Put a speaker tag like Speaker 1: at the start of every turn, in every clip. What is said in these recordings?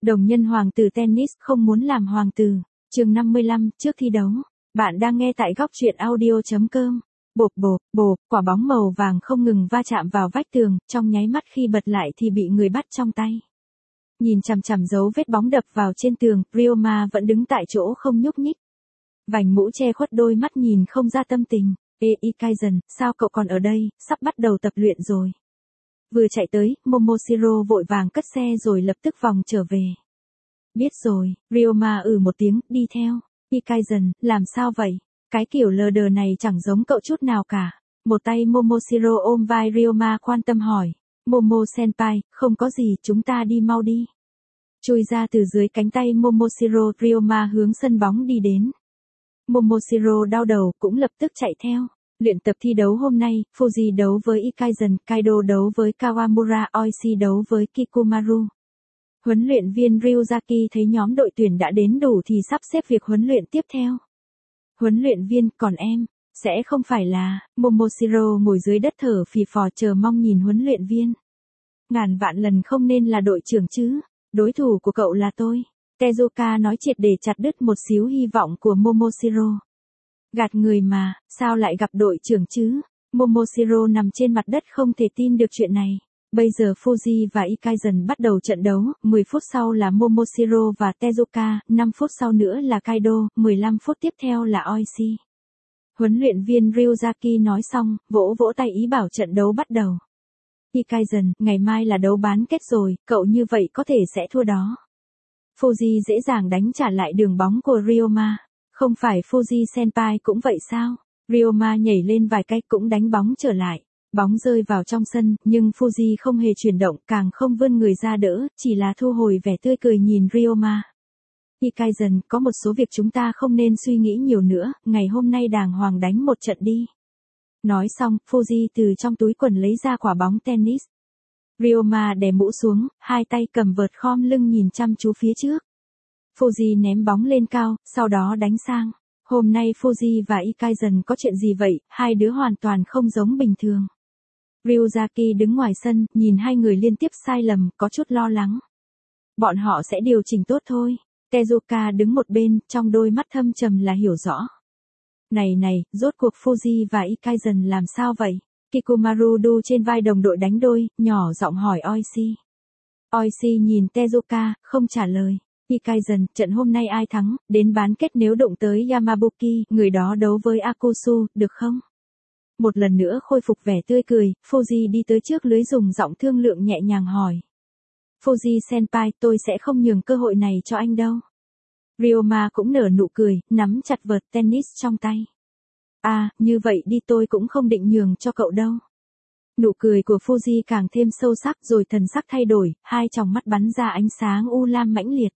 Speaker 1: Đồng nhân hoàng tử tennis không muốn làm hoàng tử. Chương 55, trước thi đấu. Bạn đang nghe tại góc truyện audio.com. Bộp bộp, bộp, quả bóng màu vàng không ngừng va chạm vào vách tường, trong nháy mắt khi bật lại thì bị người bắt trong tay. Nhìn chằm chằm dấu vết bóng đập vào trên tường, Ryouma vẫn đứng tại chỗ không nhúc nhích. Vành mũ che khuất đôi mắt nhìn không ra tâm tình. Ê Ikaizan, sao cậu còn ở đây, sắp bắt đầu tập luyện rồi. Vừa chạy tới, Momoshiro vội vàng cất xe rồi lập tức vòng trở về. Biết rồi, Ryouma một tiếng, đi theo. Ikaizan, làm sao vậy? Cái kiểu lờ đờ này chẳng giống cậu chút nào cả. Một tay Momoshiro ôm vai Ryouma quan tâm hỏi. Momo-senpai, không có gì, chúng ta đi mau đi. Chui ra từ dưới cánh tay Momoshiro, Ryouma hướng sân bóng đi đến. Momoshiro đau đầu, cũng lập tức chạy theo. Luyện tập thi đấu hôm nay, Fuji đấu với Ikaizan, Kaido đấu với Kawamura, Oishi đấu với Kikumaru. Huấn luyện viên Ryuzaki thấy nhóm đội tuyển đã đến đủ thì sắp xếp việc huấn luyện tiếp theo. Huấn luyện viên, còn em, sẽ không phải là, Momoshiro ngồi dưới đất thở phì phò chờ mong nhìn huấn luyện viên. Ngàn vạn lần không nên là đội trưởng chứ, đối thủ của cậu là tôi. Tezuka nói triệt để chặt đứt một xíu hy vọng của Momoshiro. Gạt người mà, sao lại gặp đội trưởng chứ? Momoshiro nằm trên mặt đất không thể tin được chuyện này. Bây giờ Fuji và Ikaizan bắt đầu trận đấu, 10 phút sau là Momoshiro và Tezuka, 5 phút sau nữa là Kaido, 15 phút tiếp theo là Oishi. Huấn luyện viên Ryuzaki nói xong, vỗ vỗ tay ý bảo trận đấu bắt đầu. Ikaizan, ngày mai là đấu bán kết rồi, cậu như vậy có thể sẽ thua đó. Fuji dễ dàng đánh trả lại đường bóng của Ryouma. Không phải Fuji senpai cũng vậy sao? Ryouma nhảy lên vài cái cũng đánh bóng trở lại. Bóng rơi vào trong sân, nhưng Fuji không hề chuyển động, càng không vươn người ra đỡ, chỉ là thu hồi vẻ tươi cười nhìn Ryouma. Ikaizan, có một số việc chúng ta không nên suy nghĩ nhiều nữa, ngày hôm nay đàng hoàng đánh một trận đi. Nói xong, Fuji từ trong túi quần lấy ra quả bóng tennis. Ryouma đè mũ xuống, hai tay cầm vợt khom lưng nhìn chăm chú phía trước. Fuji ném bóng lên cao, sau đó đánh sang. Hôm nay Fuji và Ikaizan có chuyện gì vậy, hai đứa hoàn toàn không giống bình thường. Ryuzaki đứng ngoài sân, nhìn hai người liên tiếp sai lầm, có chút lo lắng. Bọn họ sẽ điều chỉnh tốt thôi. Tezuka đứng một bên, trong đôi mắt thâm trầm là hiểu rõ. Này, rốt cuộc Fuji và Ikaizan làm sao vậy? Kikumaru đu trên vai đồng đội đánh đôi, nhỏ giọng hỏi Oishi. Oishi nhìn Tezuka, không trả lời. Ikaizan, trận hôm nay ai thắng, đến bán kết nếu đụng tới Yamabuki, người đó đấu với Akusu, được không? Một lần nữa khôi phục vẻ tươi cười, Fuji đi tới trước lưới dùng giọng thương lượng nhẹ nhàng hỏi. Fuji senpai, tôi sẽ không nhường cơ hội này cho anh đâu. Ryouma cũng nở nụ cười, nắm chặt vợt tennis trong tay. Như vậy đi, tôi cũng không định nhường cho cậu đâu. Nụ cười của Fuji càng thêm sâu sắc rồi thần sắc thay đổi, hai tròng mắt bắn ra ánh sáng u lam mãnh liệt.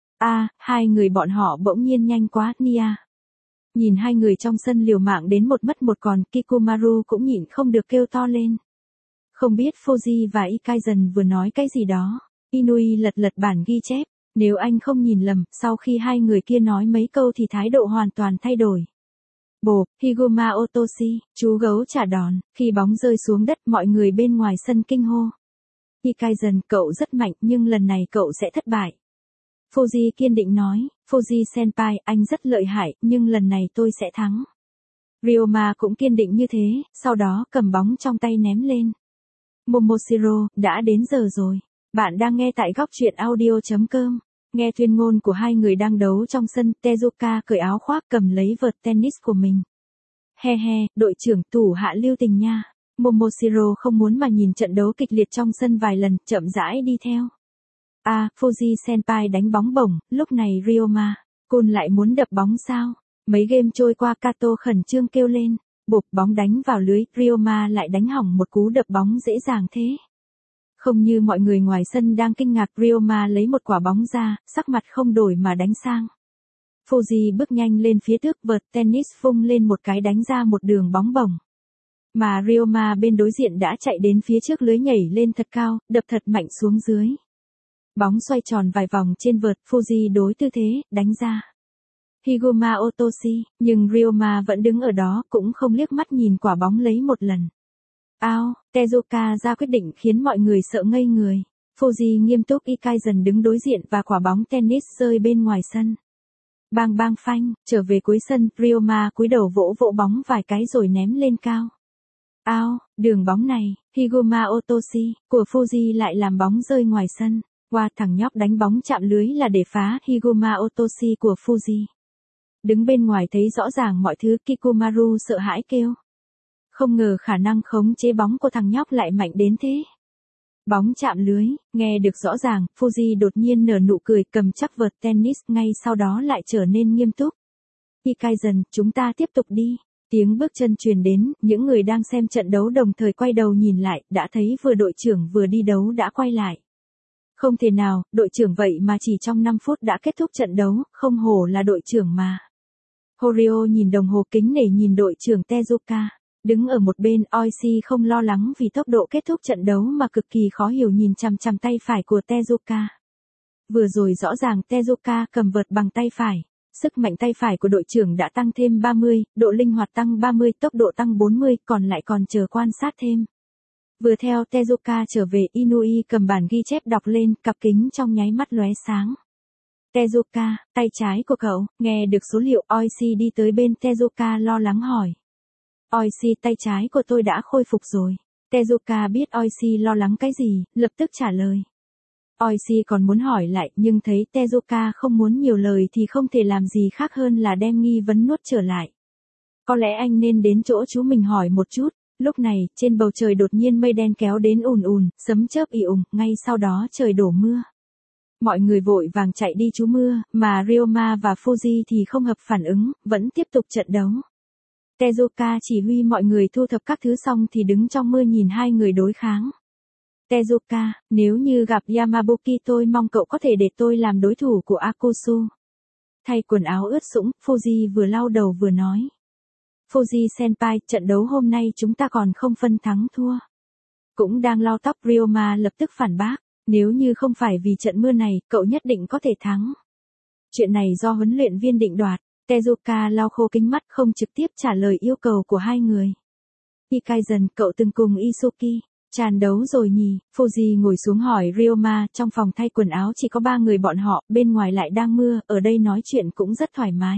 Speaker 1: Hai người bọn họ bỗng nhiên nhanh quá, Nia. Nhìn hai người trong sân liều mạng đến một mất một còn, Kikumaru cũng nhịn không được kêu to lên. Không biết Fuji và Ikaizan vừa nói cái gì đó. Inui lật bản ghi chép, nếu anh không nhìn lầm, sau khi hai người kia nói mấy câu thì thái độ hoàn toàn thay đổi. Bộp, Higuma Otoshi, chú gấu trả đòn, khi bóng rơi xuống đất mọi người bên ngoài sân kinh hô. Ikaizan, cậu rất mạnh nhưng lần này cậu sẽ thất bại. Fuji kiên định nói, Fuji senpai, anh rất lợi hại, nhưng lần này tôi sẽ thắng. Ryouma cũng kiên định như thế, sau đó cầm bóng trong tay ném lên. Momoshiro, đã đến giờ rồi. Bạn đang nghe tại góc truyện audio.com. Nghe tuyên ngôn của hai người đang đấu trong sân, Tezuka cởi áo khoác cầm lấy vợt tennis của mình. He, đội trưởng thủ hạ lưu tình nha. Momoshiro không muốn mà nhìn trận đấu kịch liệt trong sân vài lần, chậm rãi đi theo. Fuji senpai đánh bóng bổng, lúc này Ryouma, Kun lại muốn đập bóng sao? Mấy game trôi qua Kato khẩn trương kêu lên, bộp bóng đánh vào lưới, Ryouma lại đánh hỏng một cú đập bóng dễ dàng thế. Không như mọi người ngoài sân đang kinh ngạc, Ryouma lấy một quả bóng ra, sắc mặt không đổi mà đánh sang. Fuji bước nhanh lên phía trước, vợt tennis vung lên một cái đánh ra một đường bóng bổng. Mà Ryouma bên đối diện đã chạy đến phía trước lưới nhảy lên thật cao, đập thật mạnh xuống dưới. Bóng xoay tròn vài vòng trên vợt, Fuji đối tư thế, đánh ra. Higuma Otoshi, nhưng Ryouma vẫn đứng ở đó, cũng không liếc mắt nhìn quả bóng lấy một lần. Tezuka ra quyết định khiến mọi người sợ ngây người. Fuji nghiêm túc, Ikai dần đứng đối diện và quả bóng tennis rơi bên ngoài sân. Bang bang phanh, trở về cuối sân, Ryoma cúi đầu vỗ vỗ bóng vài cái rồi ném lên cao. Ao, đường bóng này, Higuma Otoshi, của Fuji lại làm bóng rơi ngoài sân. Qua thằng nhóc đánh bóng chạm lưới là để phá Higuma Otoshi của Fuji. Đứng bên ngoài thấy rõ ràng mọi thứ, Kikumaru sợ hãi kêu. Không ngờ khả năng khống chế bóng của thằng nhóc lại mạnh đến thế. Bóng chạm lưới, nghe được rõ ràng, Fuji đột nhiên nở nụ cười cầm chắc vợt tennis, ngay sau đó lại trở nên nghiêm túc. Ikai dần, chúng ta tiếp tục đi. Tiếng bước chân truyền đến, những người đang xem trận đấu đồng thời quay đầu nhìn lại, đã thấy vừa đội trưởng vừa đi đấu đã quay lại. Không thể nào, đội trưởng vậy mà chỉ trong 5 phút đã kết thúc trận đấu, không hổ là đội trưởng mà. Horio nhìn đồng hồ kính nể nhìn đội trưởng Tezuka. Đứng ở một bên, Oishi không lo lắng vì tốc độ kết thúc trận đấu mà cực kỳ khó hiểu nhìn chằm chằm tay phải của Tezuka. Vừa rồi rõ ràng Tezuka cầm vợt bằng tay phải. Sức mạnh tay phải của đội trưởng đã tăng thêm 30, độ linh hoạt tăng 30, tốc độ tăng 40, còn lại còn chờ quan sát thêm. Vừa theo Tezuka trở về, Inui cầm bản ghi chép đọc lên, cặp kính trong nháy mắt lóe sáng. Tezuka, tay trái của cậu, nghe được số liệu, Oishi đi tới bên Tezuka lo lắng hỏi. Oishi, tay trái của tôi đã khôi phục rồi. Tezuka biết Oishi lo lắng cái gì, lập tức trả lời. Oishi còn muốn hỏi lại, nhưng thấy Tezuka không muốn nhiều lời thì không thể làm gì khác hơn là đem nghi vấn nuốt trở lại. Có lẽ anh nên đến chỗ chú mình hỏi một chút. Lúc này, trên bầu trời đột nhiên mây đen kéo đến ùn ùn, sấm chớp ì ùng, ngay sau đó trời đổ mưa. Mọi người vội vàng chạy đi trú mưa, mà Ryoma và Fuji thì không hợp phản ứng, vẫn tiếp tục trận đấu. Tezuka chỉ huy mọi người thu thập các thứ xong thì đứng trong mưa nhìn hai người đối kháng. Tezuka, nếu như gặp Yamabuki tôi mong cậu có thể để tôi làm đối thủ của Akusu. Thay quần áo ướt sũng, Fuji vừa lau đầu vừa nói. Fuji senpai, trận đấu hôm nay chúng ta còn không phân thắng thua. Cũng đang lau tóc, Ryoma lập tức phản bác. Nếu như không phải vì trận mưa này, cậu nhất định có thể thắng. Chuyện này do huấn luyện viên định đoạt. Tezuka lau khô kính mắt không trực tiếp trả lời yêu cầu của hai người. Ikai dần, cậu từng cùng Isuki tràn đấu rồi nhỉ? Fuji ngồi xuống hỏi Ryoma, trong phòng thay quần áo chỉ có 3 người bọn họ, bên ngoài lại đang mưa, ở đây nói chuyện cũng rất thoải mái.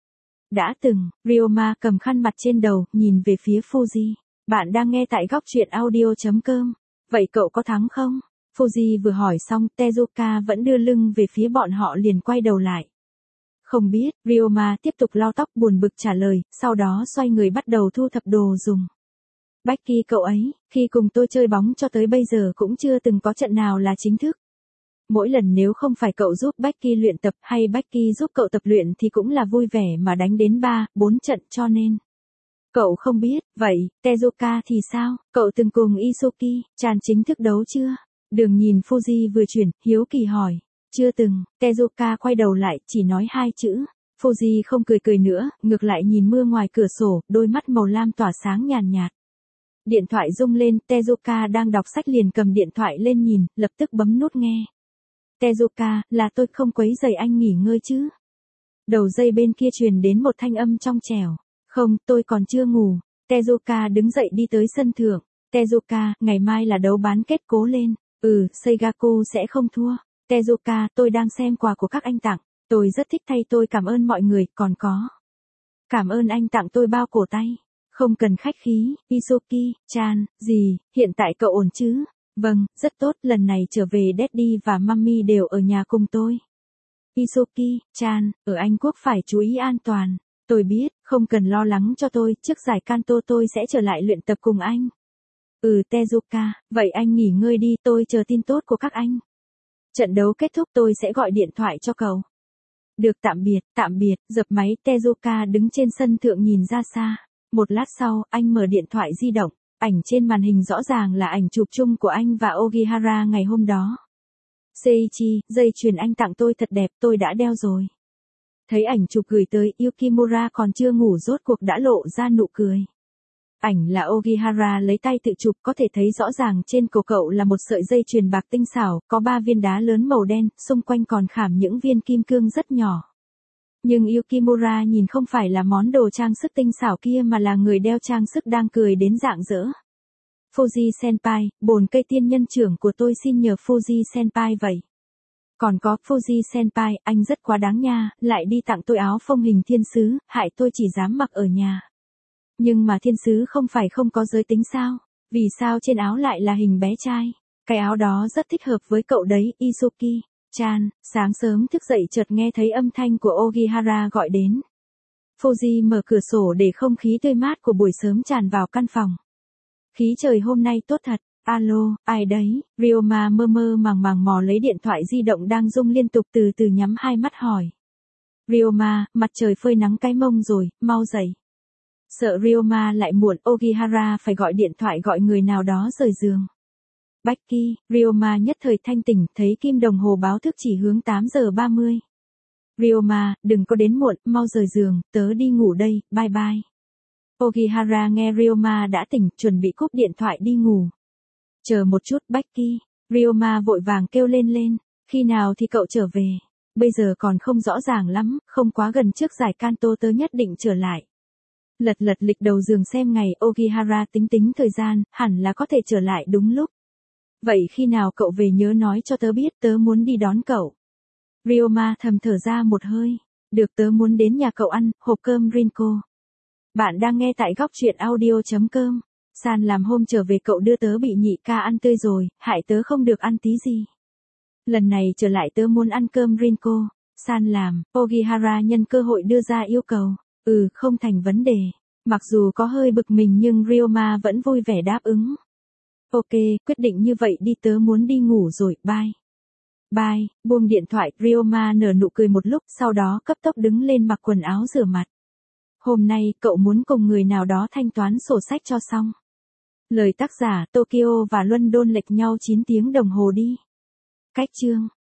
Speaker 1: Đã từng, Ryoma cầm khăn mặt trên đầu, nhìn về phía Fuji. Bạn đang nghe tại góc truyện audio.com. Vậy cậu có thắng không? Fuji vừa hỏi xong, Tezuka vẫn đưa lưng về phía bọn họ liền quay đầu lại. Không biết, Ryoma tiếp tục lau tóc buồn bực trả lời, sau đó xoay người bắt đầu thu thập đồ dùng. Becky cậu ấy, khi cùng tôi chơi bóng cho tới bây giờ cũng chưa từng có trận nào là chính thức. Mỗi lần nếu không phải cậu giúp Becky luyện tập hay Becky giúp cậu tập luyện thì cũng là vui vẻ mà đánh đến 3-4 trận cho nên. Cậu không biết, vậy, Tezuka thì sao, cậu từng cùng Isuki tràn chính thức đấu chưa? Đường nhìn Fuji vừa chuyển, hiếu kỳ hỏi. Chưa từng, Tezuka quay đầu lại, chỉ nói 2 chữ. Fuji không cười nữa, ngược lại nhìn mưa ngoài cửa sổ, đôi mắt màu lam tỏa sáng nhàn nhạt. Điện thoại rung lên, Tezuka đang đọc sách liền cầm điện thoại lên nhìn, lập tức bấm nút nghe. Tezuka, là tôi không quấy rầy anh nghỉ ngơi chứ? Đầu dây bên kia truyền đến một thanh âm trong trẻo. Không, tôi còn chưa ngủ. Tezuka đứng dậy đi tới sân thượng. Tezuka, ngày mai là đấu bán kết, cố lên. Seigaku sẽ không thua. Tezuka, tôi đang xem quà của các anh tặng. Tôi rất thích thay tôi cảm ơn mọi người, còn có. Cảm ơn anh tặng tôi bao cổ tay. Không cần khách khí, Isuki-chan, gì, hiện tại cậu ổn chứ? Vâng, rất tốt, lần này trở về Daddy và Mummy đều ở nhà cùng tôi. Isuki-chan, ở Anh Quốc phải chú ý an toàn. Tôi biết, không cần lo lắng cho tôi, trước giải Kanto tôi sẽ trở lại luyện tập cùng anh. Tezuka, vậy anh nghỉ ngơi đi, tôi chờ tin tốt của các anh. Trận đấu kết thúc tôi sẽ gọi điện thoại cho cậu. Được, tạm biệt, dập máy, Tezuka đứng trên sân thượng nhìn ra xa. Một lát sau, anh mở điện thoại di động, ảnh trên màn hình rõ ràng là ảnh chụp chung của anh và Ogihara ngày hôm đó. Seiichi, dây chuyền anh tặng tôi thật đẹp, tôi đã đeo rồi. Thấy ảnh chụp gửi tới, Yukimura còn chưa ngủ rốt cuộc đã lộ ra nụ cười. Ảnh là Ogihara lấy tay tự chụp, có thể thấy rõ ràng trên cổ cậu là một sợi dây chuyền bạc tinh xảo, có 3 viên đá lớn màu đen, xung quanh còn khảm những viên kim cương rất nhỏ. Nhưng Yukimura nhìn không phải là món đồ trang sức tinh xảo kia mà là người đeo trang sức đang cười đến rạng rỡ. Fuji Senpai, bồn cây tiên nhân trưởng của tôi xin nhờ Fuji Senpai vậy. Còn có, Fuji Senpai, anh rất quá đáng nha, lại đi tặng tôi áo phông hình thiên sứ, hại tôi chỉ dám mặc ở nhà. Nhưng mà thiên sứ không phải không có giới tính sao? Vì sao trên áo lại là hình bé trai? Cái áo đó rất thích hợp với cậu đấy, Izuki-chan. Sáng sớm thức dậy chợt nghe thấy âm thanh của Ogihara gọi đến. Fuji mở cửa sổ để không khí tươi mát của buổi sớm tràn vào căn phòng. Khí trời hôm nay tốt thật. Alo, ai đấy? Ryoma mơ mơ màng màng mò lấy điện thoại di động đang rung liên tục từ từ nhắm hai mắt hỏi. Ryoma, mặt trời phơi nắng cái mông rồi, mau dậy. Sợ Ryoma lại muộn, Ogihara phải gọi điện thoại gọi người nào đó rời giường. Becky, Ryoma nhất thời thanh tỉnh, thấy kim đồng hồ báo thức chỉ hướng 8 giờ 30. Ryoma, đừng có đến muộn, mau rời giường, tớ đi ngủ đây, bye bye. Ogihara nghe Ryoma đã tỉnh, chuẩn bị cúp điện thoại đi ngủ. Chờ một chút Becky, Ryoma vội vàng kêu lên, khi nào thì cậu trở về? Bây giờ còn không rõ ràng lắm, không quá gần trước giải Kanto tớ nhất định trở lại. Lật lịch đầu giường xem ngày, Ogihara tính thời gian, hẳn là có thể trở lại đúng lúc. Vậy khi nào cậu về nhớ nói cho tớ biết, tớ muốn đi đón cậu. Ryoma thầm thở ra một hơi, được, tớ muốn đến nhà cậu ăn hộp cơm Rinko. Bạn đang nghe tại góc truyện audio.com. San làm hôm trở về cậu đưa tớ bị nhị ca ăn tươi rồi, hại tớ không được ăn tí gì. Lần này trở lại tớ muốn ăn cơm Rinko. San làm, Ogihara nhân cơ hội đưa ra yêu cầu. Không thành vấn đề. Mặc dù có hơi bực mình nhưng Ryoma vẫn vui vẻ đáp ứng. Ok, quyết định như vậy đi, tớ muốn đi ngủ rồi, bye. Bye, buông điện thoại, Ryoma nở nụ cười một lúc, sau đó cấp tốc đứng lên mặc quần áo rửa mặt. Hôm nay, cậu muốn cùng người nào đó thanh toán sổ sách cho xong. Lời tác giả, Tokyo và London lệch nhau 9 tiếng đồng hồ đi. Cách chương.